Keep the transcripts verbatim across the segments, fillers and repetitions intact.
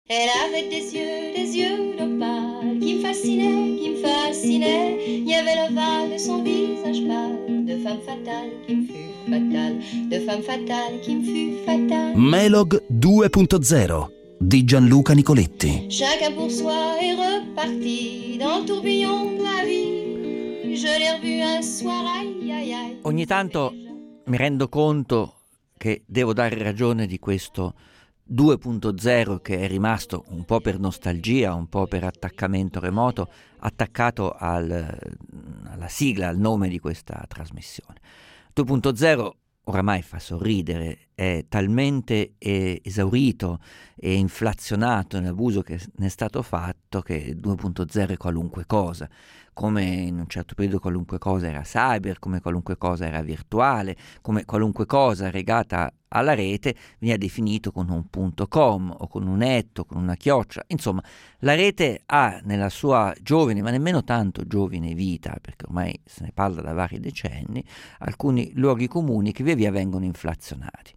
Elle avait des yeux, des yeux d'opale qui me fascinaient, qui me fascinaient. Il y avait l'ovale de son visage pâle, de femme fatale qui me fut fatale, de femme fatale qui me fut fatale. Melog due punto zero di Gianluca Nicoletti. Chacun pour soi est reparti dans le tourbillon de la vie. Je l'ai revu un soir, aïe aïe aïe. Ogni tanto mi rendo conto che devo dare ragione di questo due punto zero che è rimasto un po' per nostalgia, un po' per attaccamento remoto, attaccato al, alla sigla, al nome di questa trasmissione. due punto zero oramai fa sorridere, è talmente eh, esaurito e inflazionato nell'abuso che ne è stato fatto che due punto zero è qualunque cosa, come in un certo periodo qualunque cosa era cyber, come qualunque cosa era virtuale, come qualunque cosa legata alla rete veniva definito con un punto com o con un etto, con una chiocciola. Insomma, la rete ha nella sua giovane, ma nemmeno tanto giovane vita, perché ormai se ne parla da vari decenni, alcuni luoghi comuni che via via vengono inflazionati.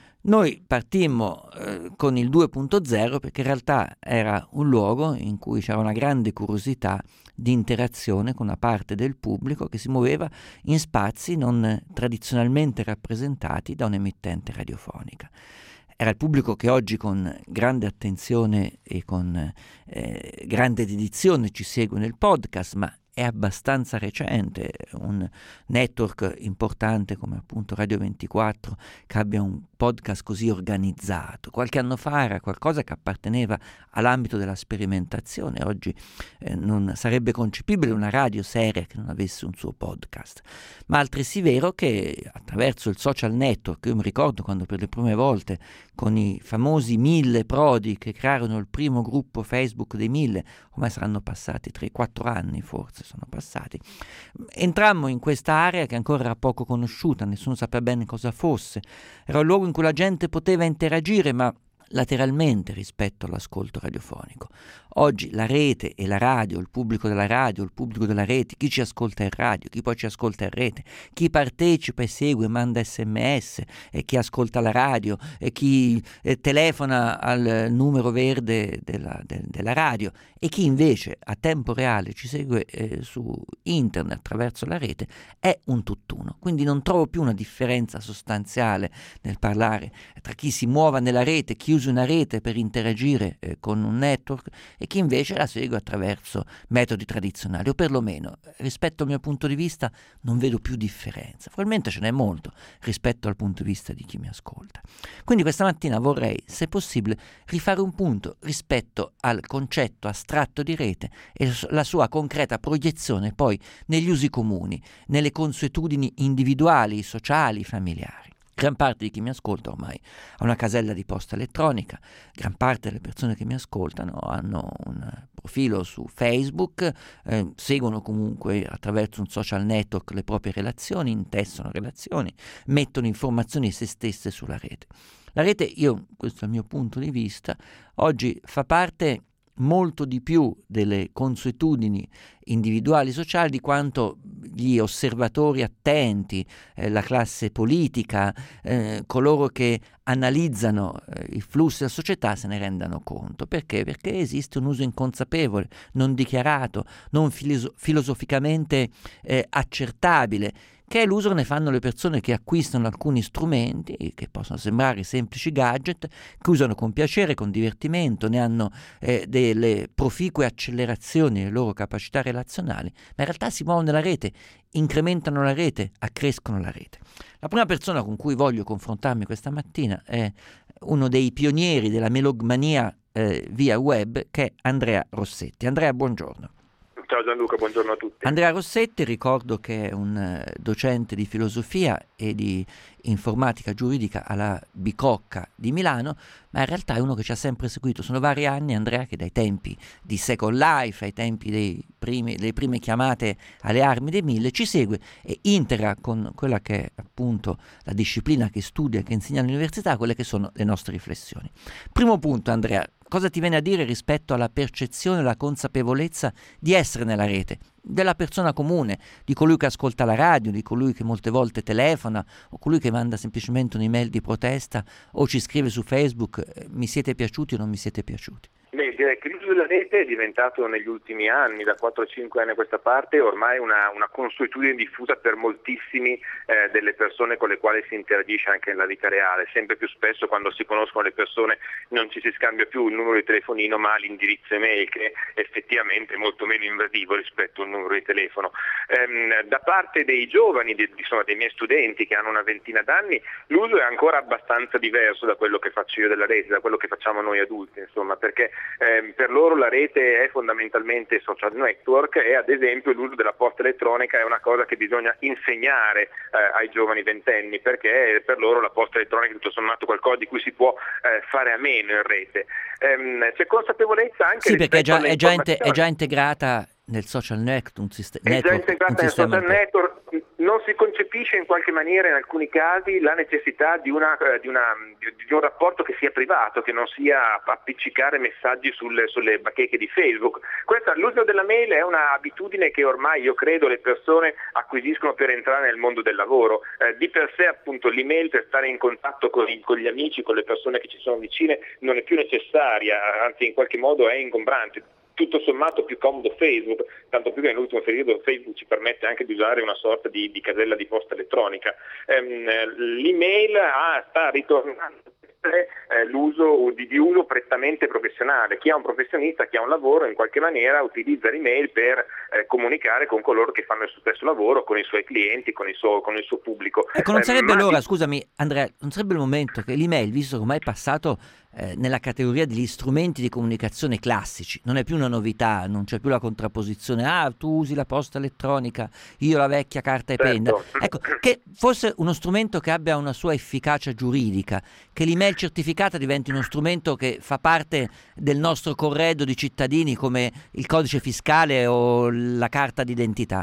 Noi partimmo eh, con il due punto zero perché in realtà era un luogo in cui c'era una grande curiosità di interazione con una parte del pubblico che si muoveva in spazi non tradizionalmente rappresentati da un'emittente radiofonica. Era il pubblico che oggi con grande attenzione e con eh, grande dedizione ci segue nel podcast, ma è abbastanza recente un network importante come appunto Radio ventiquattro che abbia un podcast così organizzato. Qualche anno fa era qualcosa che apparteneva all'ambito della sperimentazione, oggi eh, non sarebbe concepibile una radio seria che non avesse un suo podcast, ma altresì vero che attraverso il social network, io mi ricordo quando per le prime volte con i famosi mille prodi che crearono il primo gruppo Facebook dei mille, ormai saranno passati tre quattro anni forse, sono passati, entrammo in questa area che ancora era poco conosciuta, nessuno sapeva bene cosa fosse, era un luogo in cui la gente poteva interagire ma lateralmente rispetto all'ascolto radiofonico. Oggi la rete e la radio, il pubblico della radio, il pubblico della rete, chi ci ascolta in radio, chi poi ci ascolta in rete, chi partecipa e segue, manda sms, e chi ascolta la radio e chi eh, telefona al numero verde della, de, della radio e chi invece a tempo reale ci segue eh, su internet attraverso la rete, è un tutt'uno. Quindi non trovo più una differenza sostanziale nel parlare tra chi si muova nella rete, chi usa una rete per interagire eh, con un network e chi invece la segue attraverso metodi tradizionali, o perlomeno rispetto al mio punto di vista non vedo più differenza. Probabilmente ce n'è molto rispetto al punto di vista di chi mi ascolta. Quindi questa mattina vorrei, se possibile, rifare un punto rispetto al concetto astratto di rete e la sua concreta proiezione poi negli usi comuni, nelle consuetudini individuali, sociali, familiari. Gran parte di chi mi ascolta ormai ha una casella di posta elettronica, gran parte delle persone che mi ascoltano hanno un profilo su Facebook, eh, seguono comunque attraverso un social network le proprie relazioni, intessono relazioni, mettono informazioni di se stesse sulla rete. La rete, io, questo è il mio punto di vista, oggi fa parte molto di più delle consuetudini individuali sociali di quanto gli osservatori attenti, eh, la classe politica, eh, coloro che analizzano eh, i flussi della società se ne rendano conto. Perché? Perché esiste un uso inconsapevole, non dichiarato, non filoso- filosoficamente eh, accertabile, che è l'uso che ne fanno le persone che acquistano alcuni strumenti che possono sembrare semplici gadget, che usano con piacere, con divertimento, ne hanno eh, delle proficue accelerazioni nelle loro capacità relazionali, ma in realtà si muovono nella rete, incrementano la rete, accrescono la rete. La prima persona con cui voglio confrontarmi questa mattina è uno dei pionieri della melogmania eh, via web, che è Andrea Rossetti. Andrea, buongiorno. Ciao Gianluca, buongiorno a tutti. Andrea Rossetti, ricordo che è un docente di filosofia e di informatica giuridica alla Bicocca di Milano, ma in realtà è uno che ci ha sempre seguito. Sono vari anni, Andrea, che dai tempi di Second Life, ai tempi dei primi, delle prime chiamate alle armi dei mille, ci segue e integra con quella che è appunto la disciplina che studia e che insegna all'università, quelle che sono le nostre riflessioni. Primo punto, Andrea, cosa ti viene a dire rispetto alla percezione, alla consapevolezza di essere nella rete, della persona comune, di colui che ascolta la radio, di colui che molte volte telefona o colui che manda semplicemente un'email di protesta o ci scrive su Facebook eh, mi siete piaciuti o non mi siete piaciuti? Beh, direi che l'uso della rete è diventato negli ultimi anni, da quattro cinque anni a questa parte, ormai una, una consuetudine diffusa per moltissimi eh, delle persone con le quali si interagisce anche nella vita reale. Sempre più spesso quando si conoscono le persone non ci si scambia più il numero di telefonino ma l'indirizzo email, che effettivamente è molto meno invasivo rispetto al numero di telefono. Ehm, da parte dei giovani, di, insomma dei miei studenti che hanno una ventina d'anni, l'uso è ancora abbastanza diverso da quello che faccio io della rete, da quello che facciamo noi adulti, insomma, perché Eh, per loro la rete è fondamentalmente social network e ad esempio l'uso della posta elettronica è una cosa che bisogna insegnare eh, ai giovani ventenni, perché per loro la posta elettronica è tutto sommato qualcosa di cui si può eh, fare a meno in rete. Ehm, c'è consapevolezza anche sì, perché è già, è, già inte- è già informazioni. integrata nel social network, un, sist- È network, già integrata un nel sistema social inter- network, non si concepisce in qualche maniera in alcuni casi la necessità di, una, eh, di, una, di, di un rapporto che sia privato, che non sia appiccicare messaggi sulle, sulle bacheche di Facebook. Questa, l'uso della mail è un'abitudine che ormai io credo le persone acquisiscono per entrare nel mondo del lavoro. Eh, di per sé appunto l'email per stare in contatto con, i, con gli amici, con le persone che ci sono vicine non è più necessaria, anzi in qualche modo è ingombrante. Tutto sommato più comodo Facebook, tanto più che nell'ultimo periodo Facebook ci permette anche di usare una sorta di, di casella di posta elettronica. Ehm, l'email ah, sta ritornando eh, l'uso di, di uso prettamente professionale. Chi ha un professionista, chi ha un lavoro, in qualche maniera utilizza l'email per eh, comunicare con coloro che fanno il suo stesso lavoro, con i suoi clienti, con il suo, con il suo pubblico. Ecco, non sarebbe Eh, ma allora, di- scusami Andrea, non sarebbe il momento che l'email, visto che ormai è passato eh, nella categoria degli strumenti di comunicazione classici, non è più una novità, non c'è più la contrapposizione, ah, tu usi la posta elettronica, io la vecchia carta e penna. Certo. Ecco, che fosse uno strumento che abbia una sua efficacia giuridica, che l'email certificata diventi uno strumento che fa parte del nostro corredo di cittadini come il codice fiscale o la carta d'identità.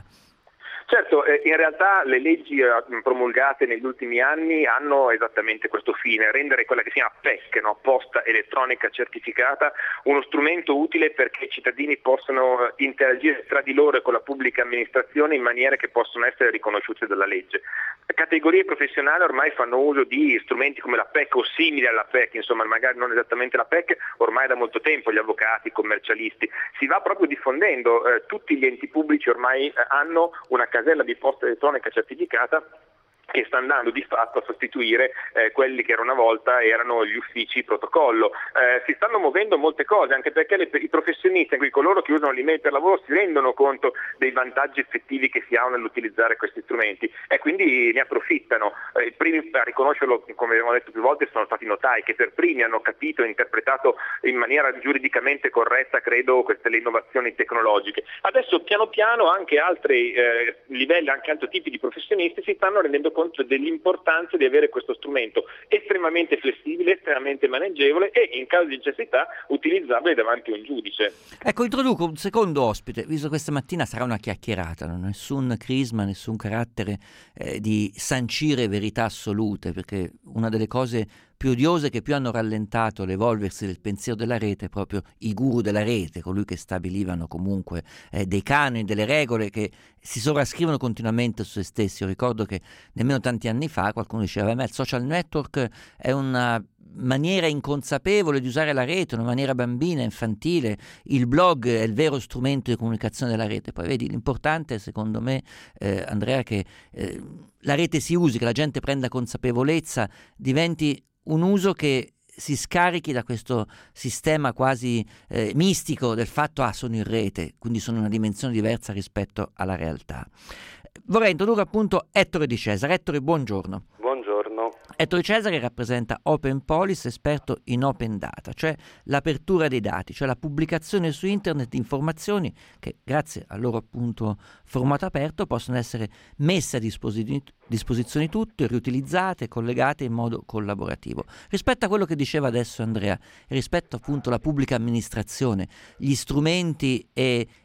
Certo, eh, in realtà le leggi eh, promulgate negli ultimi anni hanno esattamente questo fine, rendere quella che si chiama P E C, no? Posta elettronica certificata, uno strumento utile perché i cittadini possano eh, interagire tra di loro e con la pubblica amministrazione in maniere che possono essere riconosciute dalla legge. Categorie professionali ormai fanno uso di strumenti come la P E C o simili alla P E C, insomma magari non esattamente la P E C, ormai da molto tempo gli avvocati, i commercialisti, si va proprio diffondendo, eh, tutti gli enti pubblici ormai eh, hanno una casella di posta elettronica certificata che sta andando di fatto a sostituire eh, quelli che una volta erano gli uffici protocollo. Eh, si stanno muovendo molte cose, anche perché le, i professionisti, anche coloro che usano l'email per lavoro, si rendono conto dei vantaggi effettivi che si hanno nell'utilizzare questi strumenti e quindi ne approfittano. Eh, I primi a riconoscerlo, come abbiamo detto più volte, sono stati i notai, che per primi hanno capito e interpretato in maniera giuridicamente corretta, credo, queste le innovazioni tecnologiche. Adesso piano piano anche altri eh, livelli, anche altri tipi di professionisti si stanno rendendo conto dell'importanza di avere questo strumento estremamente flessibile, estremamente maneggevole e in caso di necessità utilizzabile davanti a un giudice. Ecco, introduco un secondo ospite, visto che questa mattina sarà una chiacchierata, non nessun crisma, nessun carattere eh, di sancire verità assolute, perché una delle cose più odiose che più hanno rallentato l'evolversi del pensiero della rete è proprio i guru della rete, colui che stabilivano comunque eh, dei canoni, delle regole che si sovrascrivono continuamente su se stessi. Io ricordo che nemmeno tanti anni fa qualcuno diceva a me il social network è una maniera inconsapevole di usare la rete, una maniera bambina, infantile, il blog è il vero strumento di comunicazione della rete. Poi vedi, l'importante secondo me, eh, Andrea, che eh, la rete si usi, che la gente prenda consapevolezza, diventi un uso che si scarichi da questo sistema quasi eh, mistico del fatto ah sono in rete, quindi sono in una dimensione diversa rispetto alla realtà. Vorrei introdurre appunto Ettore Di Cesare. Ettore, buongiorno. Buongiorno. Ettore Di Cesare rappresenta Open Policy, esperto in open data, cioè l'apertura dei dati, cioè la pubblicazione su internet di informazioni che grazie al loro appunto formato aperto possono essere messe a disposi- disposizione tutte, riutilizzate, collegate in modo collaborativo. Rispetto a quello che diceva adesso Andrea, rispetto appunto alla pubblica amministrazione, gli strumenti e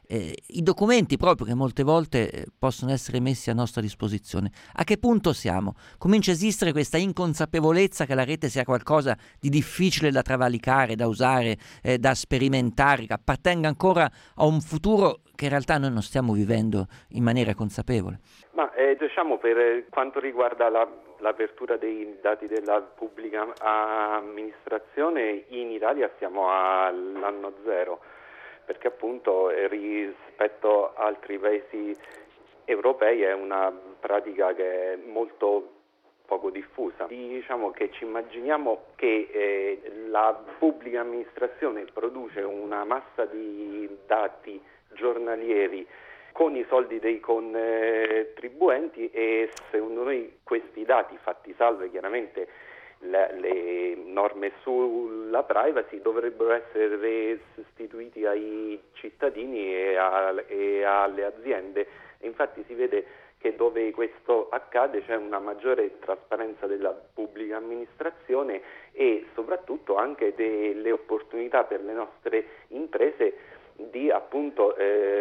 eh, i documenti proprio che molte volte eh, possono essere messi a nostra disposizione. A che punto siamo? Comincia a esistere questa inconsapevolezza che la rete sia qualcosa di difficile da travalicare, da usare, eh, da sperimentare, che appartenga ancora a un futuro che in realtà noi non stiamo vivendo in maniera consapevole. Ma eh, diciamo per quanto riguarda la, l'apertura dei dati della pubblica amministrazione, in Italia siamo all'anno zero, perché appunto eh, rispetto a altri paesi europei è una pratica che è molto poco diffusa. Diciamo che ci immaginiamo che eh, la pubblica amministrazione produce una massa di dati giornalieri con i soldi dei contribuenti e secondo noi questi dati, fatti salve chiaramente le, le norme sulla privacy, dovrebbero essere restituiti ai cittadini e, a, e alle aziende. E infatti si vede che dove questo accade c'è una maggiore trasparenza della pubblica amministrazione e soprattutto anche delle opportunità per le nostre imprese di appunto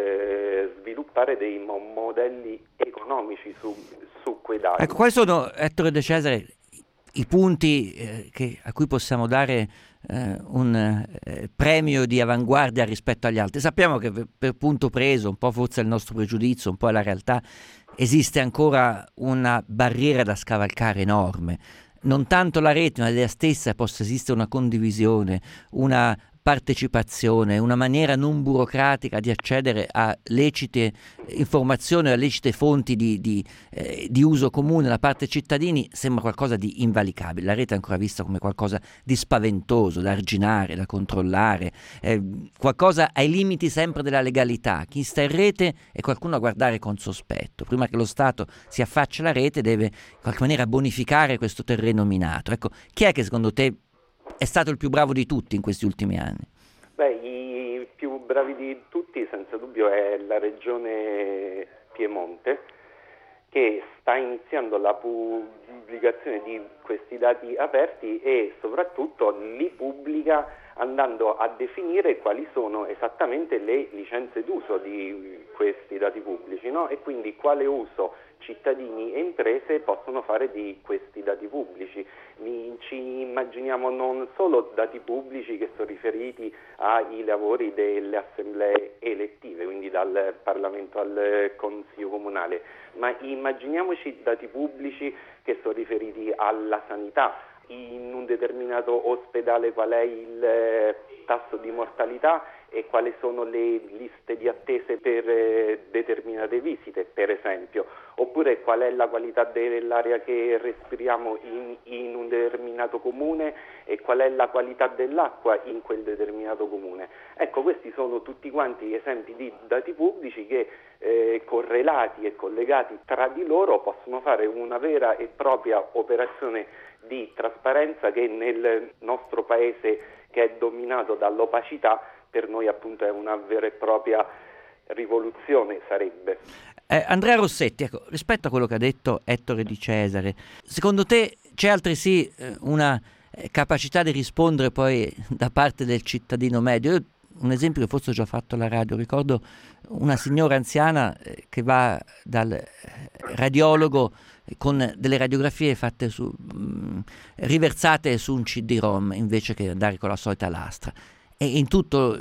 eh, sviluppare dei mo- modelli economici su, su quei dati. Ecco, quali sono, Ettore De Cesare, i punti eh, che, a cui possiamo dare eh, un eh, premio di avanguardia rispetto agli altri? Sappiamo che per, per punto preso, un po' forse il nostro pregiudizio, un po' la realtà, esiste ancora una barriera da scavalcare enorme. Non tanto la rete, ma l'idea stessa possa esistere una condivisione, una partecipazione, una maniera non burocratica di accedere a lecite informazioni, a lecite fonti di, di, eh, di uso comune da parte dei cittadini, sembra qualcosa di invalicabile. La rete è ancora vista come qualcosa di spaventoso, da arginare, da controllare, eh, qualcosa ai limiti sempre della legalità. Chi sta in rete è qualcuno a guardare con sospetto. Prima che lo Stato si affacci alla rete deve in qualche maniera bonificare questo terreno minato. Ecco, chi è che secondo te è stato il più bravo di tutti in questi ultimi anni? Beh, i più bravi di tutti senza dubbio è la regione Piemonte, che sta iniziando la pubblicazione di questi dati aperti e soprattutto li pubblica andando a definire quali sono esattamente le licenze d'uso di questi dati pubblici, no? E quindi quale uso cittadini e imprese possono fare di questi dati pubblici. Mi, ci immaginiamo non solo dati pubblici che sono riferiti ai lavori delle assemblee elettive, quindi dal Parlamento al Consiglio Comunale, ma immaginiamoci dati pubblici che sono riferiti alla sanità. In un determinato ospedale qual è il tasso di mortalità e quali sono le liste di attese per eh, determinate visite, per esempio, oppure qual è la qualità dell'aria che respiriamo in, in un determinato comune e qual è la qualità dell'acqua in quel determinato comune. Ecco, questi sono tutti quanti esempi di dati pubblici che eh, correlati e collegati tra di loro possono fare una vera e propria operazione di trasparenza che nel nostro paese, che è dominato dall'opacità, per noi appunto è una vera e propria rivoluzione sarebbe. Eh, Andrea Rossetti, ecco, rispetto a quello che ha detto Ettore Di Cesare, secondo te c'è altresì eh, una eh, capacità di rispondere poi da parte del cittadino medio? Io, un esempio che forse ho già fatto alla radio, ricordo una signora anziana eh, che va dal eh, radiologo con delle radiografie fatte su, mh, riversate su un C D-ROM invece che andare con la solita lastra, e in tutto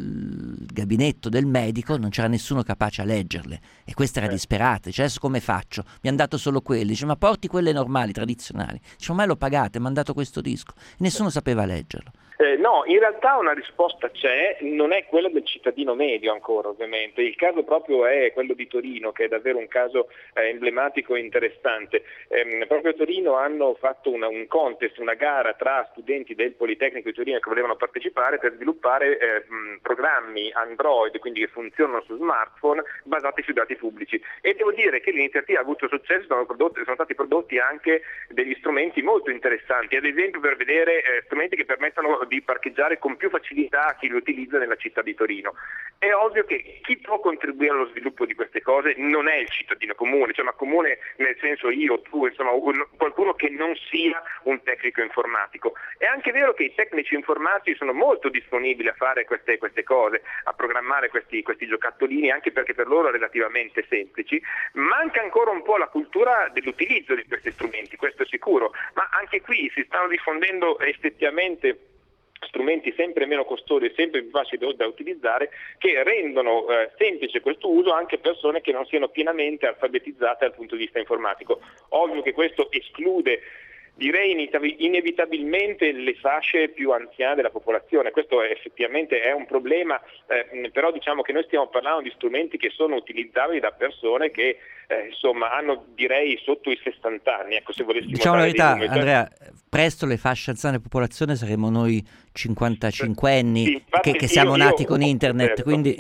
il gabinetto del medico non c'era nessuno capace a leggerle, e questa era disperata, dice adesso come faccio? Mi hanno dato solo quelli, dice ma porti quelle normali, tradizionali, dice ma lo pagate, mi hanno dato questo disco, e nessuno sapeva leggerlo. Eh, no, in realtà una risposta c'è, non è quella del cittadino medio ancora ovviamente, il caso proprio è quello di Torino, che è davvero un caso eh, emblematico e interessante. Eh, proprio a Torino hanno fatto una, un contest, una gara tra studenti del Politecnico di Torino che volevano partecipare per sviluppare eh, mh, programmi Android, quindi che funzionano su smartphone, basati sui dati pubblici. E devo dire che l'iniziativa ha avuto successo, sono, prodotti, sono stati prodotti anche degli strumenti molto interessanti, ad esempio per vedere eh, strumenti che permettono di parcheggiare con più facilità a chi lo utilizza nella città di Torino. È ovvio che chi può contribuire allo sviluppo di queste cose non è il cittadino comune, cioè ma comune nel senso io, tu, insomma un, qualcuno che non sia un tecnico informatico. È anche vero che i tecnici informatici sono molto disponibili a fare queste, queste cose, a programmare questi, questi giocattolini, anche perché per loro relativamente semplici. Manca ancora un po' la cultura dell'utilizzo di questi strumenti, questo è sicuro, ma anche qui si stanno diffondendo effettivamente strumenti sempre meno costosi e sempre più facili da utilizzare, che rendono eh, semplice questo uso anche a persone che non siano pienamente alfabetizzate dal punto di vista informatico. Ovvio che questo esclude, direi inevitabilmente, le fasce più anziane della popolazione. Questo è, effettivamente è un problema, eh, però diciamo che noi stiamo parlando di strumenti che sono utilizzabili da persone che eh, insomma hanno, direi, sotto i sessanta anni. Ecco, se volessimo diciamo la verità, numeri, Andrea, presto le fasce anziane della popolazione saremo noi cinquantacinquenni sì, infatti, che, che siamo io, nati io, con internet, certo. quindi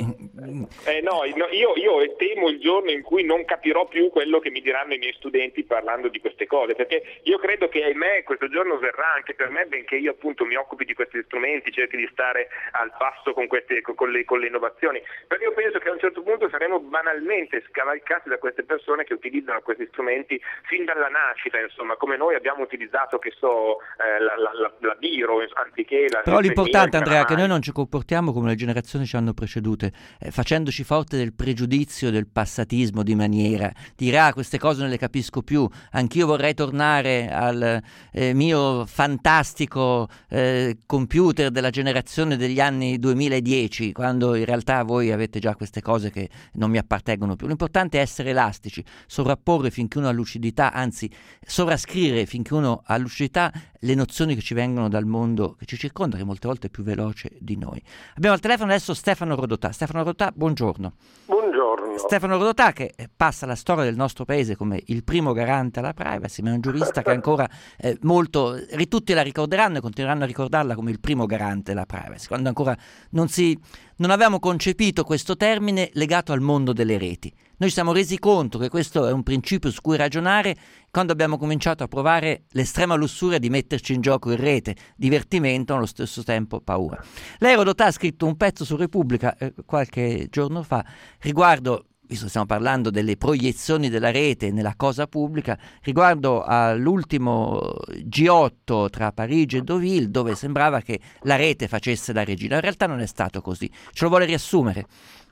eh, no, io, io temo il giorno in cui non capirò più quello che mi diranno i miei studenti parlando di queste cose, perché io credo che ahimè questo giorno verrà anche per me, benché io appunto mi occupi di questi strumenti, cerchi di stare al passo con queste con le, con le innovazioni, perché io penso che a un certo punto saremo banalmente scavalcati da queste persone che utilizzano questi strumenti fin dalla nascita, insomma, come noi abbiamo utilizzato, che so, eh, la, la, la, la Biro anziché la. Però l'importante, Andrea, è che noi non ci comportiamo come le generazioni ci hanno precedute, eh, facendoci forte del pregiudizio, del passatismo di maniera, dire ah, queste cose non le capisco più, anch'io vorrei tornare al eh, mio fantastico eh, computer della generazione degli anni duemiladieci, quando in realtà voi avete già queste cose che non mi appartengono più. L'importante è essere elastici, sovrapporre finché uno ha lucidità, anzi sovrascrivere finché uno ha lucidità le nozioni che ci vengono dal mondo che ci circonda, che molte volte è più veloce di noi. Abbiamo al telefono adesso Stefano Rodotà. Stefano Rodotà, buongiorno. Buongiorno. Stefano Rodotà, che passa la storia del nostro paese come il primo garante alla privacy, ma è un giurista che ancora eh, molto, tutti la ricorderanno e continueranno a ricordarla come il primo garante della privacy, quando ancora non si non avevamo concepito questo termine legato al mondo delle reti. Noi ci siamo resi conto che questo è un principio su cui ragionare quando abbiamo cominciato a provare l'estrema lussuria di metterci in gioco in rete, divertimento, allo stesso tempo paura. Lei, Rodotà, ha scritto un pezzo su Repubblica eh, qualche giorno fa riguardo, visto che stiamo parlando delle proiezioni della rete nella cosa pubblica, riguardo all'ultimo G otto tra Parigi e Deauville, dove sembrava che la rete facesse da regina. In realtà non è stato così. Ce lo vuole riassumere?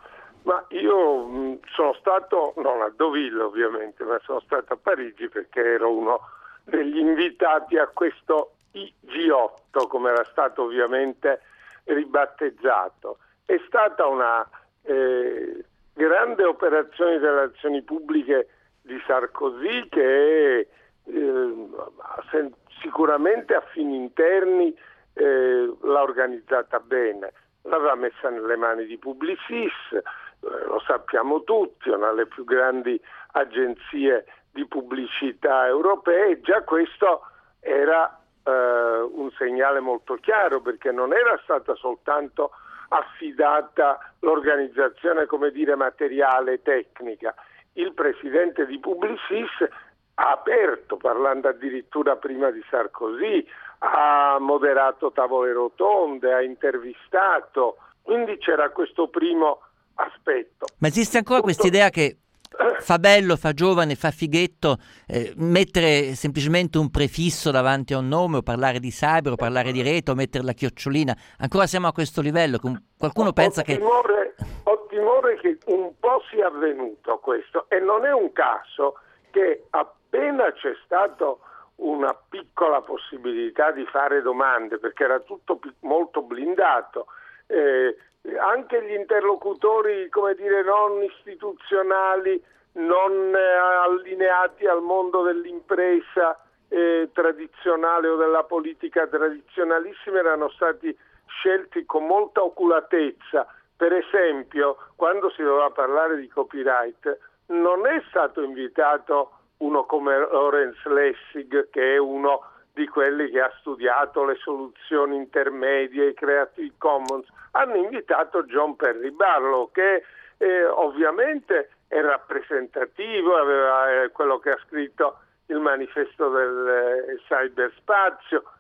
Ma io mh, sono stato, non a Deauville ovviamente, ma sono stato a Parigi perché ero uno degli invitati a questo I G otto, come era stato ovviamente ribattezzato. È stata una eh, grande operazione di relazioni pubbliche di Sarkozy che eh, sen- sicuramente a fini interni eh, l'ha organizzata bene, l'aveva messa nelle mani di Publicis, lo sappiamo tutti, una delle più grandi agenzie di pubblicità europee. Già questo era eh, un segnale molto chiaro, perché non era stata soltanto affidata l'organizzazione, come dire, materiale e tecnica. Il presidente di Publicis ha aperto, parlando addirittura prima di Sarkozy, ha moderato tavole rotonde, ha intervistato, quindi c'era questo primo aspetto. Ma esiste ancora questa idea che fa bello, fa giovane, fa fighetto eh, mettere semplicemente un prefisso davanti a un nome, o parlare di cyber, o parlare di rete, o mettere la chiocciolina? Ancora siamo a questo livello? Qualcuno pensa ho che... Timore, ho timore che un po' sia avvenuto questo, e non è un caso che appena c'è stato una piccola possibilità di fare domande, perché era tutto molto blindato, eh, anche gli interlocutori, come dire, non istituzionali, non eh, allineati al mondo dell'impresa eh, tradizionale o della politica tradizionalissima, erano stati scelti con molta oculatezza. Per esempio, quando si doveva parlare di copyright, non è stato invitato uno come Lawrence Lessig, che è uno di quelli che ha studiato le soluzioni intermedie, i Creative Commons. Hanno invitato John Perry Barlow, che eh, ovviamente è rappresentativo, aveva eh, quello che ha scritto il manifesto del eh, cyberspazio,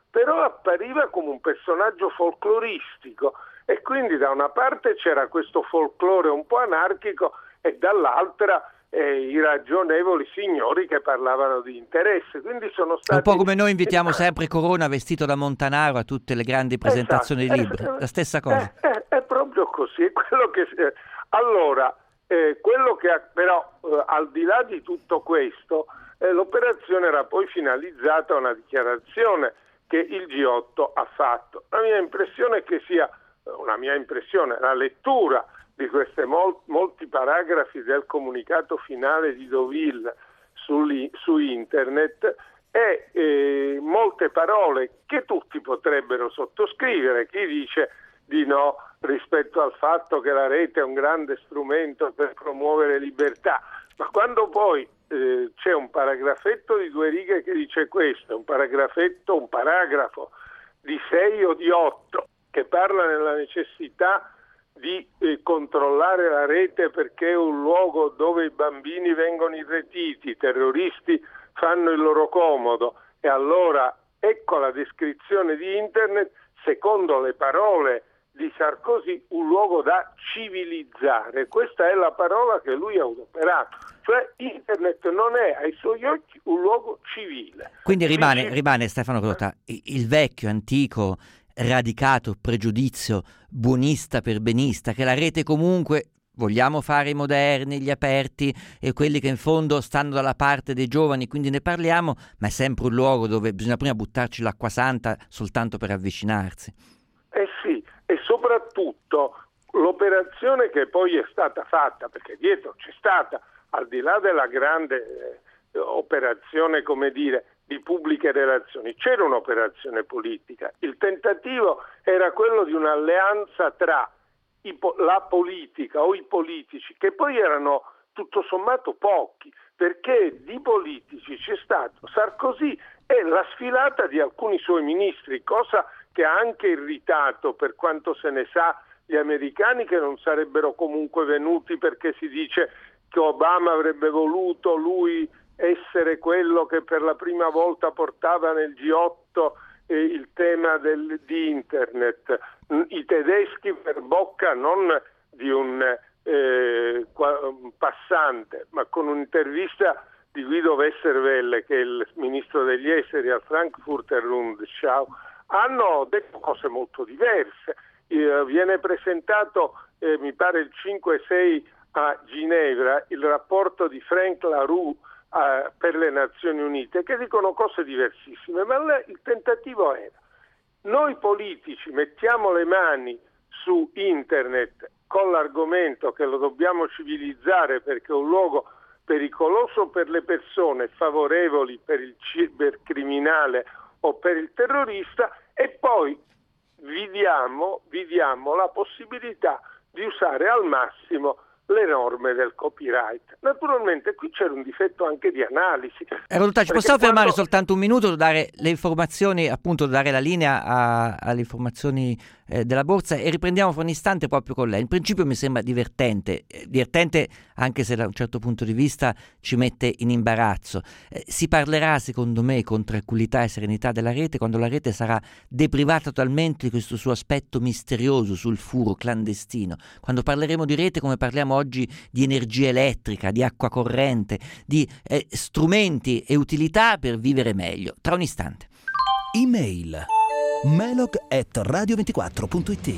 però appariva come un personaggio folcloristico e quindi da una parte c'era questo folklore un po' anarchico e dall'altra eh, i ragionevoli signori che parlavano di interesse. Quindi sono stati... Un po' come noi invitiamo sempre Corona vestito da Montanaro a tutte le grandi presentazioni esatto, di libri, è, la stessa cosa. È, è, è proprio così. È quello che, allora, eh, quello che ha, però eh, al di là di tutto questo, eh, l'operazione era poi finalizzata a una dichiarazione che il G otto ha fatto. La mia impressione è che sia, una mia impressione, la lettura di questi mol, molti paragrafi del comunicato finale di Deauville su, su internet e eh, molte parole che tutti potrebbero sottoscrivere. Chi dice di no rispetto al fatto che la rete è un grande strumento per promuovere libertà, ma quando poi eh, c'è un paragrafetto di due righe che dice questo, un paragrafetto, un paragrafo di sei o di otto che parla della necessità di eh, controllare la rete perché è un luogo dove i bambini vengono irretiti, i terroristi fanno il loro comodo, e allora ecco la descrizione di internet secondo le parole di Sarkozy, un luogo da civilizzare. Questa è la parola che lui ha adoperato, cioè internet non è ai suoi occhi un luogo civile. Quindi rimane, rimane Stefano Crota il vecchio, antico, radicato pregiudizio buonista per benista, che la rete comunque vogliamo fare i moderni, gli aperti e quelli che in fondo stanno dalla parte dei giovani, quindi ne parliamo, ma è sempre un luogo dove bisogna prima buttarci l'acqua santa soltanto per avvicinarsi. Eh sì, e soprattutto l'operazione che poi è stata fatta, perché dietro c'è stata, al di là della grande eh, operazione, come dire, di pubbliche relazioni, c'era un'operazione politica. Il tentativo era quello di un'alleanza tra i po- la politica o i politici, che poi erano tutto sommato pochi, perché di politici c'è stato Sarkozy e la sfilata di alcuni suoi ministri, cosa che ha anche irritato, per quanto se ne sa, gli americani, che non sarebbero comunque venuti perché si dice che Obama avrebbe voluto lui essere quello che per la prima volta portava nel G otto eh, il tema del, di internet. I tedeschi per bocca non di un eh, passante, ma con un'intervista di Guido Westerwelle, che è il ministro degli esteri al Frankfurter Rundschau, hanno detto cose molto diverse. Eh, viene presentato, eh, mi pare il cinque sei a Ginevra, il rapporto di Frank LaRue eh, per le Nazioni Unite, che dicono cose diversissime, ma le, il tentativo era: noi politici mettiamo le mani su internet con l'argomento che lo dobbiamo civilizzare perché è un luogo pericoloso per le persone, favorevoli per il cibercriminale o per il terrorista, e poi vi diamo, vi diamo la possibilità di usare al massimo le norme del copyright. Naturalmente qui c'era un difetto anche di analisi. Erolta, ci possiamo quando... fermare soltanto un minuto, dare le informazioni, appunto dare la linea a, alle informazioni eh, della borsa, e riprendiamo fra un istante proprio con lei. In principio mi sembra divertente, eh, divertente anche se da un certo punto di vista ci mette in imbarazzo. Eh, si parlerà secondo me con tranquillità e serenità della rete quando la rete sarà deprivata totalmente di questo suo aspetto misterioso, sulfuro, clandestino. Quando parleremo di rete come parliamo oggi di energia elettrica, di acqua corrente, di eh, strumenti e utilità per vivere meglio. Tra un istante. Email melog at radio ventiquattro punto it.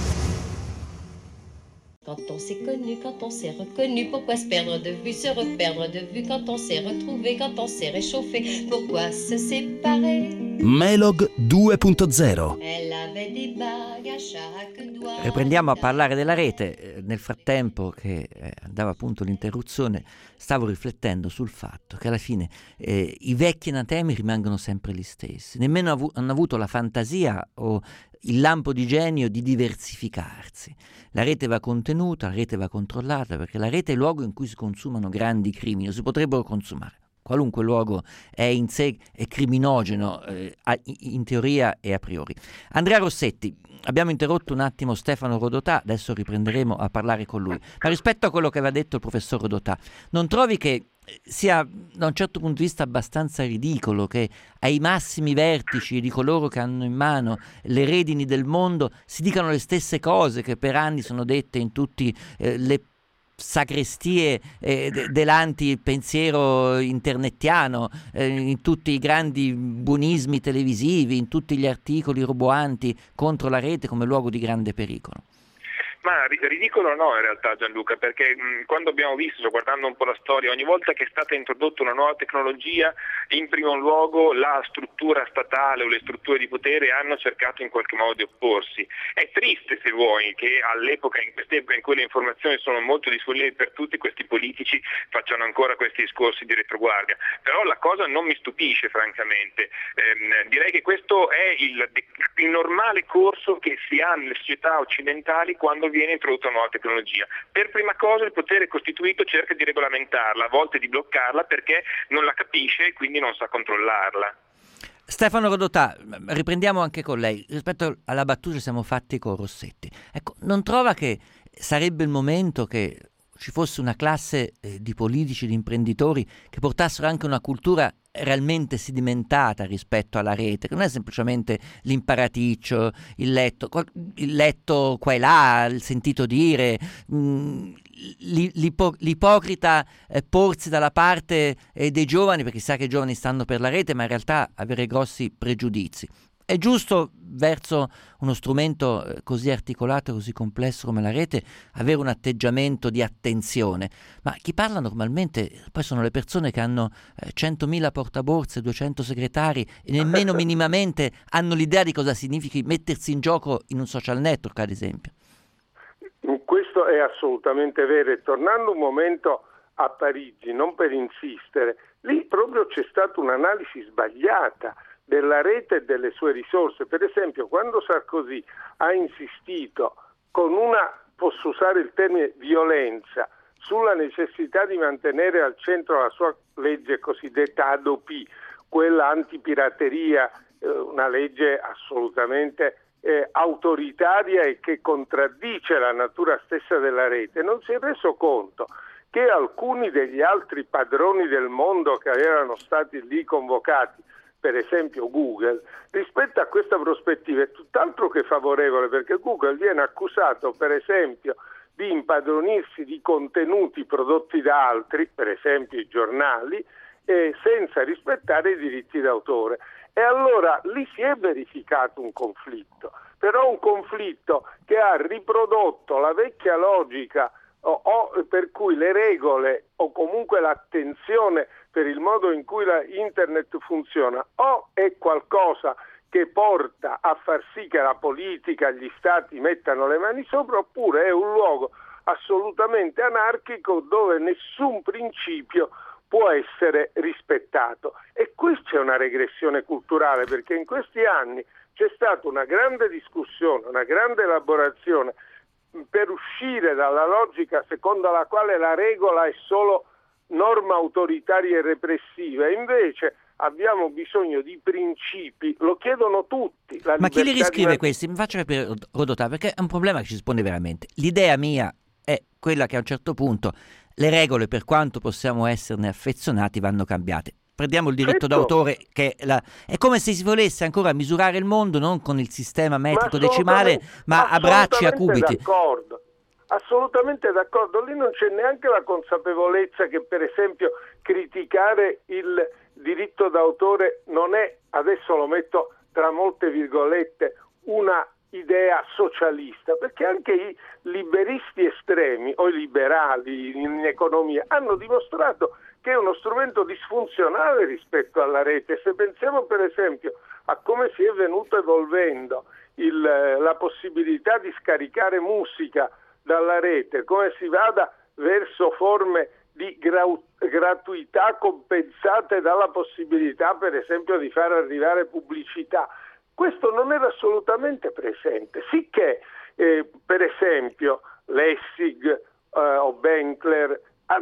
Quand on s'est connu, quand on s'est reconnu, pourquoi se perdre de vue, se reperdre de vue, quand on s'est retrouvé, quand on s'est réchauffé, pourquoi se séparer? Melog due punto zero. Elle avait des bagues à chaque doigt. Riprendiamo a parlare della rete. Nel frattempo che eh, andava appunto l'interruzione, stavo riflettendo sul fatto che alla fine eh, i vecchi anatemi rimangono sempre gli stessi. Nemmeno avu- hanno avuto la fantasia o il lampo di genio di diversificarsi. La rete va contenuta, la rete va controllata, perché la rete è il luogo in cui si consumano grandi crimini, o si potrebbero consumare. qualunque luogo è in sé è criminogeno, eh, in teoria e a priori. Andrea Rossetti, abbiamo interrotto un attimo Stefano Rodotà, adesso riprenderemo a parlare con lui, ma rispetto a quello che aveva detto il professor Rodotà, non trovi che sia da un certo punto di vista abbastanza ridicolo che ai massimi vertici di coloro che hanno in mano le redini del mondo si dicano le stesse cose che per anni sono dette in tutte eh, le sacrestie eh, de- dell'antipensiero internettiano, eh, in tutti i grandi buonismi televisivi, in tutti gli articoli roboanti contro la rete come luogo di grande pericolo? Ma ridicolo no in realtà, Gianluca, perché mh, quando abbiamo visto, guardando un po' la storia, ogni volta che è stata introdotta una nuova tecnologia, in primo luogo la struttura statale o le strutture di potere hanno cercato in qualche modo di opporsi. È triste, se vuoi, che all'epoca, in quest'epoca in cui le informazioni sono molto disponibili per tutti, questi politici facciano ancora questi discorsi di retroguardia. Però la cosa non mi stupisce, francamente. Ehm, direi che questo è il, il normale corso che si ha nelle società occidentali quando viene introdotta una nuova tecnologia. Per prima cosa il potere costituito cerca di regolamentarla, a volte di bloccarla perché non la capisce e quindi non sa controllarla. Stefano Rodotà, riprendiamo anche con lei. Rispetto alla battuta che siamo fatti con Rossetti, ecco, non trova che sarebbe il momento che ci fosse una classe eh, di politici, di imprenditori che portassero anche una cultura realmente sedimentata rispetto alla rete, che non è semplicemente l'imparaticcio, il letto, il letto qua e là, il sentito dire, mh, l'ipo, l'ipocrita eh, porsi dalla parte eh, dei giovani perché sa che i giovani stanno per la rete, ma in realtà avere grossi pregiudizi. È giusto verso uno strumento così articolato, così complesso come la rete, avere un atteggiamento di attenzione, ma chi parla normalmente poi sono le persone che hanno eh, centomila portaborse, duecento segretari e nemmeno minimamente hanno l'idea di cosa significhi mettersi in gioco in un social network, ad esempio. Questo è assolutamente vero, e tornando un momento a Parigi, non per insistere, lì proprio c'è stata un'analisi sbagliata della rete e delle sue risorse. Per esempio, quando Sarkozy ha insistito con una, posso usare il termine, violenza, sulla necessità di mantenere al centro la sua legge cosiddetta Hadopi, quella antipirateria, eh, una legge assolutamente eh, autoritaria e che contraddice la natura stessa della rete, non si è reso conto che alcuni degli altri padroni del mondo che erano stati lì convocati, per esempio Google, rispetto a questa prospettiva è tutt'altro che favorevole, perché Google viene accusato per esempio di impadronirsi di contenuti prodotti da altri, per esempio i giornali, eh, senza rispettare i diritti d'autore. E allora lì si è verificato un conflitto, però un conflitto che ha riprodotto la vecchia logica o, o per cui le regole o comunque l'attenzione per il modo in cui la internet funziona o è qualcosa che porta a far sì che la politica, gli stati mettano le mani sopra, oppure è un luogo assolutamente anarchico dove nessun principio può essere rispettato. E qui c'è una regressione culturale, perché in questi anni c'è stata una grande discussione, una grande elaborazione per uscire dalla logica secondo la quale la regola è solo norma autoritaria e repressiva, e invece abbiamo bisogno di principi, lo chiedono tutti. La Ma chi li riscrive di... questi? Mi faccio capire, Rodotà, perché è un problema che ci si pone veramente. L'idea mia è quella che a un certo punto le regole, per quanto possiamo esserne affezionati, vanno cambiate. Prendiamo il diritto certo. d'autore, che è, la... è come se si volesse ancora misurare il mondo non con il sistema metrico ma decimale, ma a bracci, a cubiti. D'accordo. Assolutamente d'accordo, lì non c'è neanche la consapevolezza che per esempio criticare il diritto d'autore non è, adesso lo metto tra molte virgolette, una idea socialista, perché anche i liberisti estremi o i liberali in economia hanno dimostrato che è uno strumento disfunzionale rispetto alla rete. Se pensiamo per esempio a come si è venuto evolvendo il, la possibilità di scaricare musica dalla rete, come si vada verso forme di gra- gratuità compensate dalla possibilità per esempio di far arrivare pubblicità, questo non era assolutamente presente, sicché eh, per esempio Lessig eh, o Benkler hanno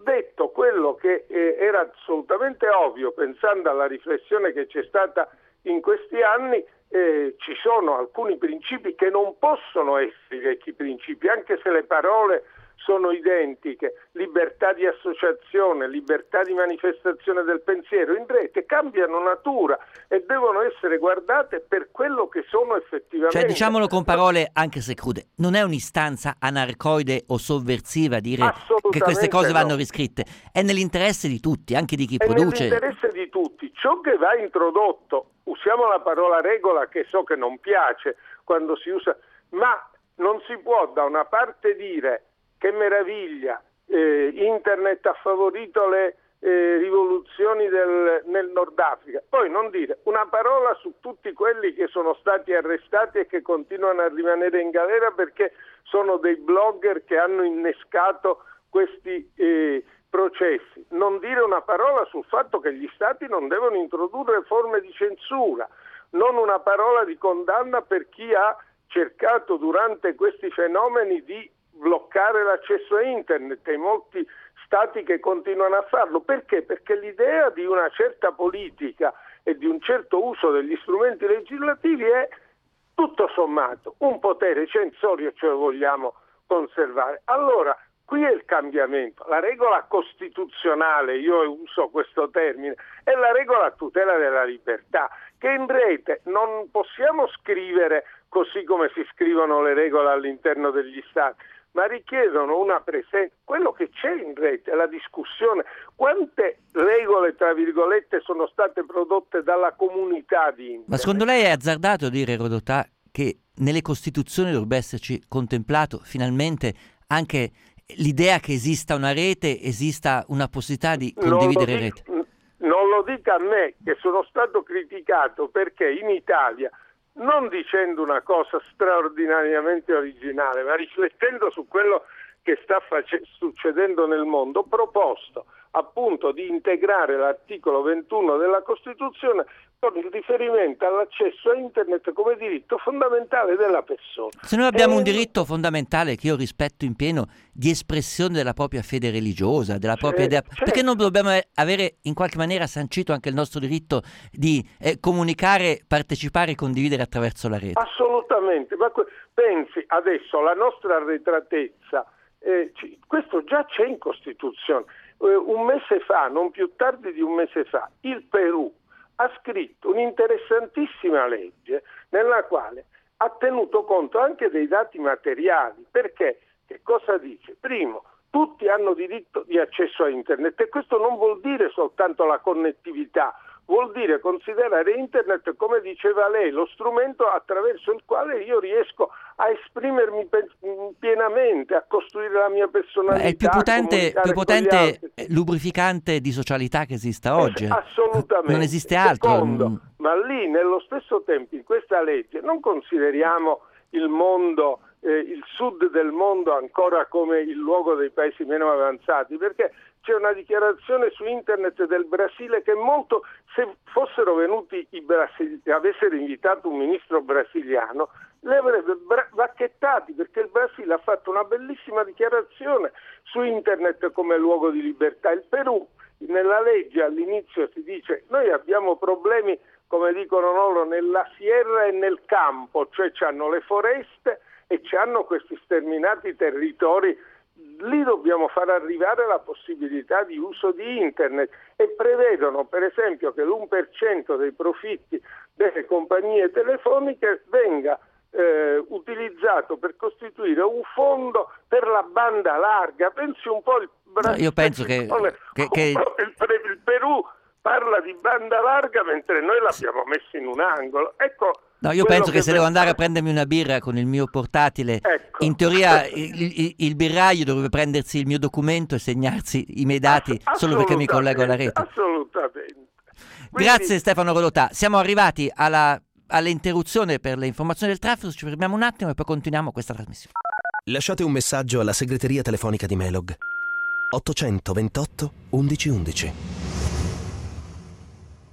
detto quello che eh, era assolutamente ovvio, pensando alla riflessione che c'è stata in questi anni. Eh, ci sono alcuni principi che non possono essere vecchi principi, anche se le parole sono identiche: libertà di associazione, libertà di manifestazione del pensiero in rete, cambiano natura e devono essere guardate per quello che sono effettivamente. Cioè, diciamolo con parole anche se crude, non è un'istanza anarcoide o sovversiva dire che queste cose vanno no. riscritte, è nell'interesse di tutti, anche di chi è produce. È nell'interesse di tutti. Ciò che va introdotto, usiamo la parola regola, che so che non piace quando si usa, ma non si può da una parte dire che meraviglia, eh, internet ha favorito le eh, rivoluzioni del, nel Nord Africa, poi non dire una parola su tutti quelli che sono stati arrestati e che continuano a rimanere in galera perché sono dei blogger che hanno innescato questi eh, processi, non dire una parola sul fatto che gli stati non devono introdurre forme di censura, non una parola di condanna per chi ha cercato durante questi fenomeni di bloccare l'accesso a internet e molti stati che continuano a farlo. Perché? Perché l'idea di una certa politica e di un certo uso degli strumenti legislativi è tutto sommato un potere censorio, cioè vogliamo conservare. Allora, qui è il cambiamento. La regola costituzionale, io uso questo termine, è la regola a tutela della libertà, che in rete non possiamo scrivere così come si scrivono le regole all'interno degli stati, ma richiedono una presenza. Quello che c'è in rete è la discussione. Quante regole, tra virgolette, sono state prodotte dalla comunità di internet? Ma secondo lei è azzardato dire, Rodotà, che nelle Costituzioni dovrebbe esserci contemplato finalmente anche l'idea che esista una rete, esista una possibilità di condividere non rete? Non lo dica a me, che sono stato criticato perché in Italia, non dicendo una cosa straordinariamente originale, ma riflettendo su quello che sta face- succedendo nel mondo, ho proposto appunto di integrare l'articolo ventuno della Costituzione con il riferimento all'accesso a internet come diritto fondamentale della persona. Se noi abbiamo e... un diritto fondamentale che io rispetto in pieno di espressione della propria fede religiosa, della propria idea, certo. Perché non dobbiamo avere in qualche maniera sancito anche il nostro diritto di eh, comunicare, partecipare e condividere attraverso la rete? Assolutamente, ma que- pensi adesso alla nostra arretratezza, eh, c- questo già c'è in Costituzione. Eh, un mese fa, non più tardi di un mese fa, il Perù ha scritto un'interessantissima legge nella quale ha tenuto conto anche dei dati materiali. Perché? Che cosa dice? Primo, tutti hanno diritto di accesso a internet e questo non vuol dire soltanto la connettività, vuol dire considerare internet, come diceva lei, lo strumento attraverso il quale io riesco a esprimermi pe- pienamente, a costruire la mia personalità. È il più potente, più potente lubrificante di socialità che esista oggi. Assolutamente. Non esiste altro. Secondo, ma lì nello stesso tempo in questa legge non consideriamo il mondo, eh, il sud del mondo ancora come il luogo dei paesi meno avanzati, perché c'è una dichiarazione su internet del Brasile che molto, se fossero venuti i brasiliani, avessero invitato un ministro brasiliano, le avrebbe bra- bacchettati, perché il Brasile ha fatto una bellissima dichiarazione su internet come luogo di libertà. Il Perù, nella legge all'inizio si dice: noi abbiamo problemi, come dicono loro, nella sierra e nel campo, cioè c'hanno le foreste e c'hanno questi sterminati territori. Lì dobbiamo far arrivare la possibilità di uso di internet e prevedono per esempio che l'uno per cento dei profitti delle compagnie telefoniche venga eh, utilizzato per costituire un fondo per la banda larga. Pensi un po' il No, io penso che, che, che... Il, il Perù parla di banda larga mentre noi l'abbiamo messo in un angolo. Ecco. No, io penso che, che se devo andare a prendermi una birra con il mio portatile, ecco. In teoria il, il, il birraio dovrebbe prendersi il mio documento e segnarsi i miei dati solo perché mi collego alla rete. Assolutamente. Quindi... Grazie Stefano Rodotà. Siamo arrivati alla, all'interruzione per le informazioni del traffico, ci fermiamo un attimo e poi continuiamo questa trasmissione. Lasciate un messaggio alla segreteria telefonica di Melog ottocentoventotto undici undici.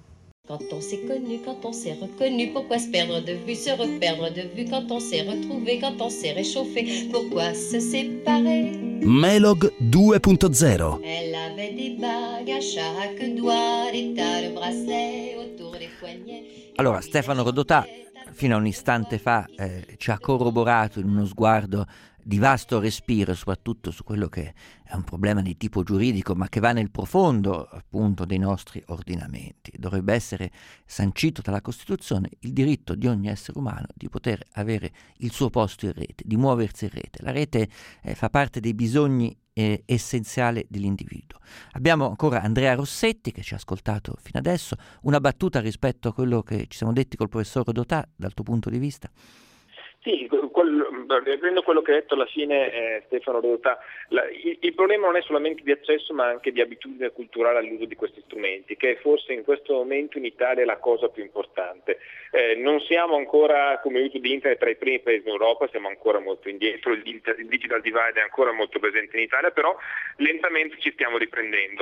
Quand on s'est connu, quand on s'est reconnu, pourquoi se perdre de vue, se reperdre de vue, quand on s'est retrouvé, quand on s'est réchauffé, pourquoi se séparer? Melog due punto zero. Elle avait des bagues à chaque doigt, des tas de bracelets autour des poignets. Allora, Stefano Rodotà fino a un istante fa eh, ci ha corroborato in uno sguardo di vasto respiro, soprattutto su quello che è un problema di tipo giuridico, ma che va nel profondo appunto dei nostri ordinamenti. Dovrebbe essere sancito dalla Costituzione il diritto di ogni essere umano di poter avere il suo posto in rete, di muoversi in rete. La rete eh, fa parte dei bisogni eh, essenziali dell'individuo. Abbiamo ancora Andrea Rossetti che ci ha ascoltato fino adesso. Una battuta rispetto a quello che ci siamo detti col professor Rodotà dal tuo punto di vista? Sì, riprendo quello che ha detto alla fine eh, Stefano Rodotà. La, il, il problema non è solamente di accesso ma anche di abitudine culturale all'uso di questi strumenti, che è forse in questo momento in Italia la cosa più importante. Eh, non siamo ancora come uso di internet tra i primi paesi in Europa, siamo ancora molto indietro, il, il digital divide è ancora molto presente in Italia, però lentamente ci stiamo riprendendo.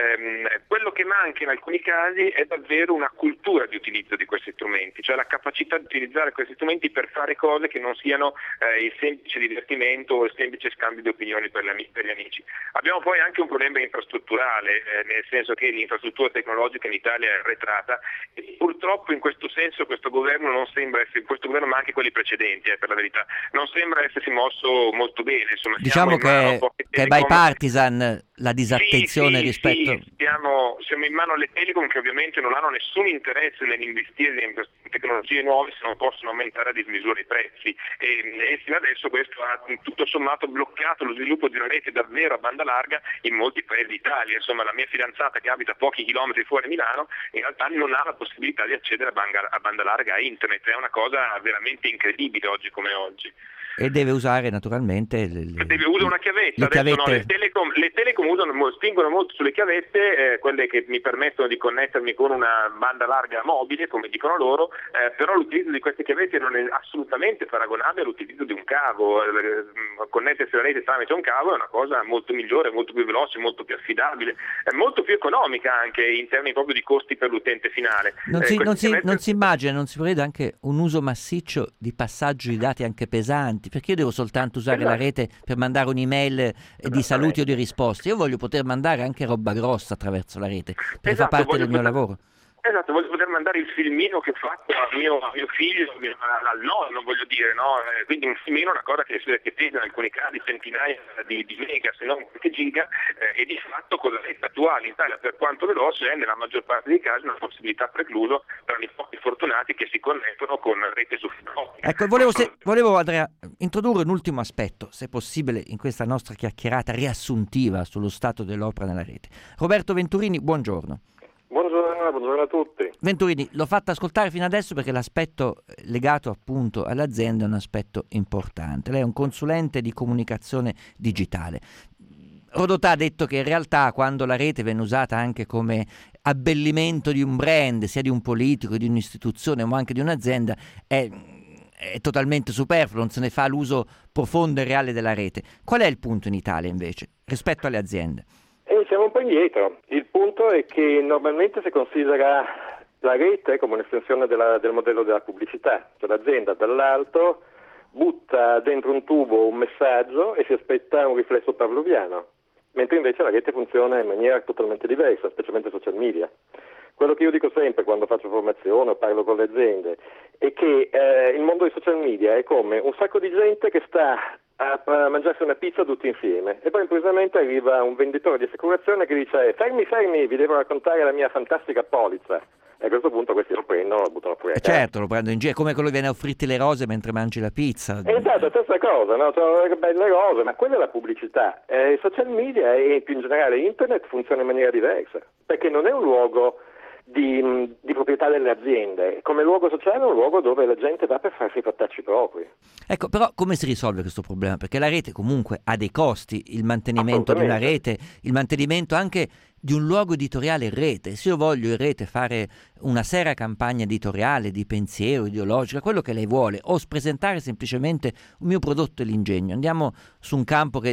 Eh, quello che manca in alcuni casi è davvero una cultura di utilizzo di questi strumenti, cioè la capacità di utilizzare questi strumenti per fare cose che non siano eh, il semplice divertimento o il semplice scambio di opinioni per, le, per gli amici. Abbiamo poi anche un problema infrastrutturale, eh, nel senso che l'infrastruttura tecnologica in Italia è arretrata e purtroppo in questo senso questo governo non sembra essere, questo governo ma anche quelli precedenti eh, per la verità, non sembra essersi mosso molto bene. Insomma, diciamo che, che è bipartisan la disattenzione sì, sì, rispetto... Sì, siamo, siamo in mano alle telecom che ovviamente non hanno nessun interesse nell'investire in tecnologie nuove se non possono aumentare a dismisura i prezzi e, e fino adesso questo ha tutto sommato bloccato lo sviluppo di una rete davvero a banda larga in molti paesi d'Italia. Insomma, la mia fidanzata che abita a pochi chilometri fuori Milano in realtà non ha la possibilità di accedere a banda, a banda larga a internet, è una cosa veramente incredibile oggi come oggi. E deve usare naturalmente le, le, deve usare una chiavetta. Le, chiavette... no, le telecom, le telecom usano, spingono molto sulle chiavette, eh, quelle che mi permettono di connettermi con una banda larga mobile, come dicono loro, eh, però l'utilizzo di queste chiavette non è assolutamente paragonabile all'utilizzo di un cavo. Eh, connettersi alla rete tramite un cavo è una cosa molto migliore, molto più veloce, molto più affidabile, è molto più economica anche in termini proprio di costi per l'utente finale. Non si, eh, non si, chiavette... non si immagina, non si prevede anche un uso massiccio di passaggio di dati anche pesanti, perché io devo soltanto usare esatto. la rete per mandare un'email di saluti o di risposte. Io voglio poter mandare anche roba grossa attraverso la rete, perché esatto, fa parte del mio poter... lavoro. Esatto, voglio poter mandare il filmino che ho fatto a mio, a mio figlio, al nonno, voglio dire, no? Quindi un filmino è una cosa che, che pesa in alcuni casi centinaia di, di mega, se non qualche giga, eh, e di fatto con la rete attuale in Italia, per quanto veloce, è nella maggior parte dei casi una possibilità precluso per i pochi fortunati che si connettono con rete su fibra ottica. Ecco, volevo, se, volevo Andrea introdurre un ultimo aspetto, se possibile, in questa nostra chiacchierata riassuntiva sullo stato dell'opera nella rete. Roberto Venturini, buongiorno. Buongiorno, buongiorno a tutti. Venturini, l'ho fatta ascoltare fino adesso perché l'aspetto legato appunto all'azienda è un aspetto importante. Lei è un consulente di comunicazione digitale. Rodotà ha detto che in realtà quando la rete viene usata anche come abbellimento di un brand, sia di un politico, di un'istituzione ma anche di un'azienda, è, è totalmente superfluo, non se ne fa l'uso profondo e reale della rete. Qual è il punto in Italia invece rispetto alle aziende? Eh, siamo un po' indietro. Il punto è che normalmente si considera la rete come un'estensione della, del modello della pubblicità, cioè l'azienda dall'alto butta dentro un tubo un messaggio e si aspetta un riflesso pavloviano, mentre invece la rete funziona in maniera totalmente diversa, specialmente social media. Quello che io dico sempre quando faccio formazione o parlo con le aziende è che eh, il mondo dei social media è come un sacco di gente che sta a mangiarsi una pizza tutti insieme e poi improvvisamente arriva un venditore di assicurazione che dice fermi fermi, vi devo raccontare la mia fantastica polizza, e a questo punto questi lo prendono e lo buttano fuori. Eh certo, lo prendo in giro, è come quello che viene a offrirti le rose mentre mangi la pizza. Esatto, stessa cosa, no? Cioè, belle rose, ma quella è la pubblicità. Eh, social media e più in generale internet funziona in maniera diversa, perché non è un luogo Di, di proprietà delle aziende, come luogo sociale è un luogo dove la gente va per farsi i fattacci propri. Ecco, però come si risolve questo problema? Perché la rete comunque ha dei costi, il mantenimento di una rete, il mantenimento anche di un luogo editoriale in rete. Se io voglio in rete fare una seria campagna editoriale di pensiero, ideologica, quello che lei vuole, o presentare semplicemente un mio prodotto e l'ingegno, andiamo su un campo che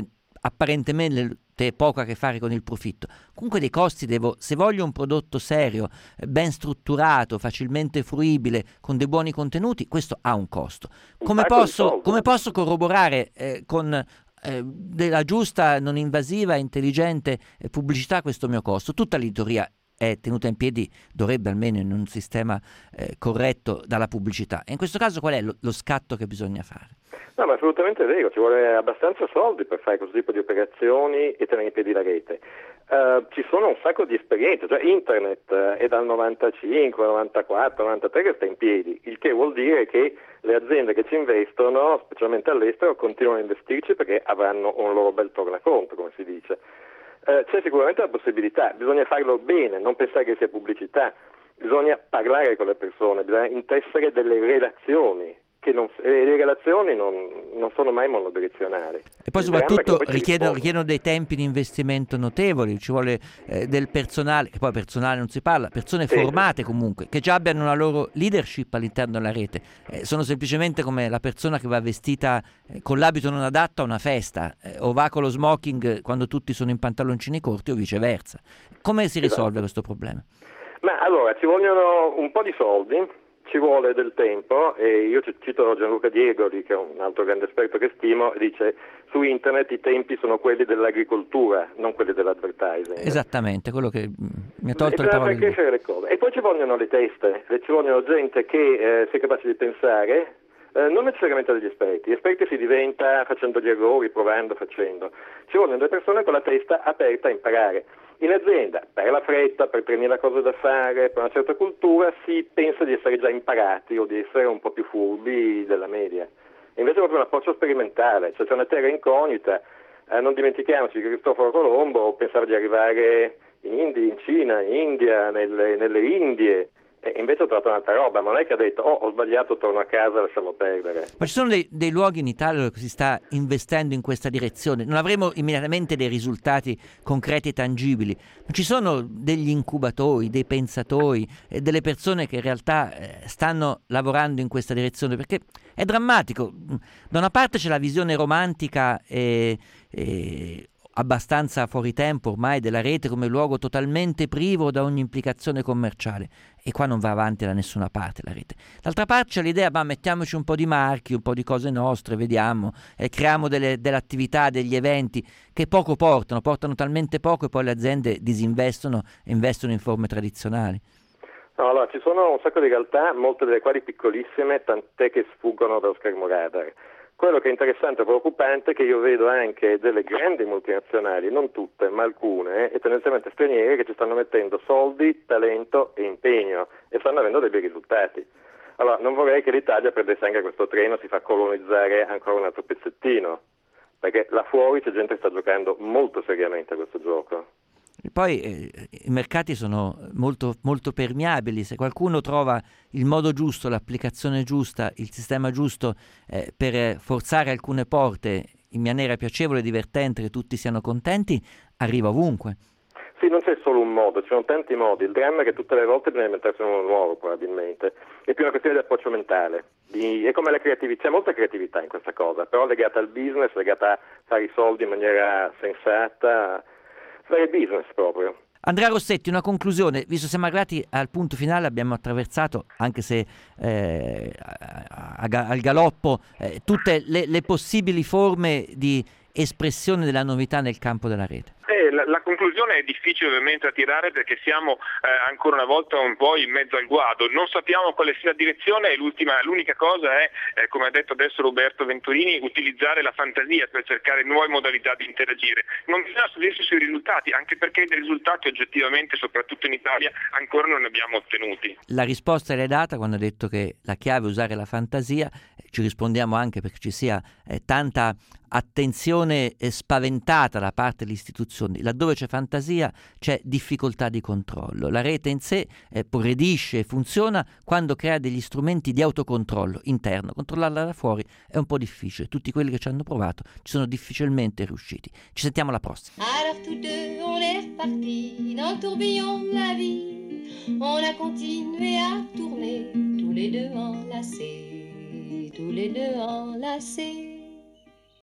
apparentemente poco a che fare con il profitto. Comunque dei costi devo, se voglio un prodotto serio, ben strutturato, facilmente fruibile, con dei buoni contenuti, questo ha un costo. Come posso, come posso corroborare eh, con eh, della giusta, non invasiva, intelligente eh, pubblicità questo mio costo? Tutta l'editoria è tenuta in piedi, dovrebbe almeno in un sistema eh, corretto dalla pubblicità. E in questo caso qual è lo, lo scatto che bisogna fare? No, ma assolutamente vero, ci vuole abbastanza soldi per fare questo tipo di operazioni e tenere in piedi la rete. Uh, ci sono un sacco di esperienze, cioè internet uh, è dal novantacinque, novantaquattro, novantatré che sta in piedi, il che vuol dire che le aziende che ci investono, specialmente all'estero, continuano a investirci perché avranno un loro bel tornaconto, come si dice. Uh, c'è sicuramente la possibilità, bisogna farlo bene, non pensare che sia pubblicità, bisogna parlare con le persone, bisogna intessere delle relazioni. Che non, le relazioni non, non sono mai monodirezionali. E poi soprattutto richiedono, richiedono dei tempi di investimento notevoli, ci vuole eh, del personale, che poi personale non si parla, persone sì, formate comunque, che già abbiano una loro leadership all'interno della rete, eh, sono semplicemente come la persona che va vestita eh, con l'abito non adatto a una festa eh, o va con lo smoking quando tutti sono in pantaloncini corti o viceversa. Come si risolve esatto. questo problema? Ma allora ci vogliono un po' di soldi, ci vuole del tempo, e io cito Gianluca Diegoli, che è un altro grande esperto che stimo, e dice su internet i tempi sono quelli dell'agricoltura, non quelli dell'advertising. Esattamente, quello che mi ha tolto e le parole. Per crescere le cose. E poi ci vogliono le teste, ci vogliono gente che eh, sia capace di pensare, eh, non necessariamente degli esperti, gli esperti si diventa facendo gli errori, provando, facendo. Ci vogliono delle persone con la testa aperta a imparare. In azienda, per la fretta, per tremila cose da fare, per una certa cultura, si pensa di essere già imparati o di essere un po' più furbi della media. E invece è proprio un approccio sperimentale, cioè c'è una terra incognita. Eh, non dimentichiamoci che Cristoforo Colombo pensava di arrivare in India, in Cina, in India, nelle, nelle Indie, e invece ho trovato un'altra roba, ma non è che ha detto oh ho sbagliato, torno a casa, lasciamo perdere. Ma ci sono dei, dei luoghi in Italia dove si sta investendo in questa direzione? Non avremo immediatamente dei risultati concreti e tangibili, ma ci sono degli incubatori, dei pensatori, eh, delle persone che in realtà eh, stanno lavorando in questa direzione, perché è drammatico. Da una parte c'è la visione romantica e, e abbastanza fuori tempo ormai della rete come luogo totalmente privo da ogni implicazione commerciale, e qua non va avanti da nessuna parte la rete. D'altra parte c'è l'idea, ma mettiamoci un po' di marchi, un po' di cose nostre, vediamo, e creiamo delle, delle attività, degli eventi che poco portano, portano talmente poco e poi le aziende disinvestono e investono in forme tradizionali. No, allora ci sono un sacco di realtà, molte delle quali piccolissime, tant'è che sfuggono dallo schermo radar. Quello che è interessante e preoccupante è che io vedo anche delle grandi multinazionali, non tutte, ma alcune, e tendenzialmente straniere, che ci stanno mettendo soldi, talento e impegno e stanno avendo dei bei risultati. Allora, non vorrei che l'Italia perdesse anche questo treno, si fa colonizzare ancora un altro pezzettino, perché là fuori c'è gente che sta giocando molto seriamente a questo gioco. E poi eh, i mercati sono molto, molto permeabili, se qualcuno trova il modo giusto, l'applicazione giusta, il sistema giusto eh, per forzare alcune porte in maniera piacevole e divertente, che tutti siano contenti, arriva ovunque. Sì, non c'è solo un modo, ci sono tanti modi. Il dramma è che tutte le volte bisogna inventarsi uno nuovo, probabilmente. È più una questione di approccio mentale. Di, è come la creatività, c'è molta creatività in questa cosa, però legata al business, legata a fare i soldi in maniera sensata, fare business proprio. Andrea Rossetti, una conclusione, visto siamo arrivati al punto finale, abbiamo attraversato, anche se eh, a, a, al galoppo, eh, tutte le, le possibili forme di espressione della novità nel campo della rete. Eh, la, la conclusione è difficile ovviamente da tirare, perché siamo eh, ancora una volta un po' in mezzo al guado, non sappiamo quale sia la direzione, e l'ultima, l'unica cosa è, eh, come ha detto adesso Roberto Venturini, utilizzare la fantasia per cercare nuove modalità di interagire. Non bisogna stupirsi sui risultati, anche perché dei risultati oggettivamente, soprattutto in Italia, ancora non ne abbiamo ottenuti. La risposta l'hai data quando ha detto che la chiave è usare la fantasia. Ci rispondiamo anche perché ci sia eh, tanta attenzione eh, spaventata da parte delle istituzioni. Laddove c'è fantasia c'è difficoltà di controllo. La rete in sé eh, progredisce e funziona quando crea degli strumenti di autocontrollo interno. Controllarla da fuori è un po' difficile. Tutti quelli che ci hanno provato ci sono difficilmente riusciti. Ci sentiamo alla prossima. Alors tous deux on est repartis dans le tourbillon de la vie. On a continué à tourner tous les deux enlacés, tous les deux enlacés.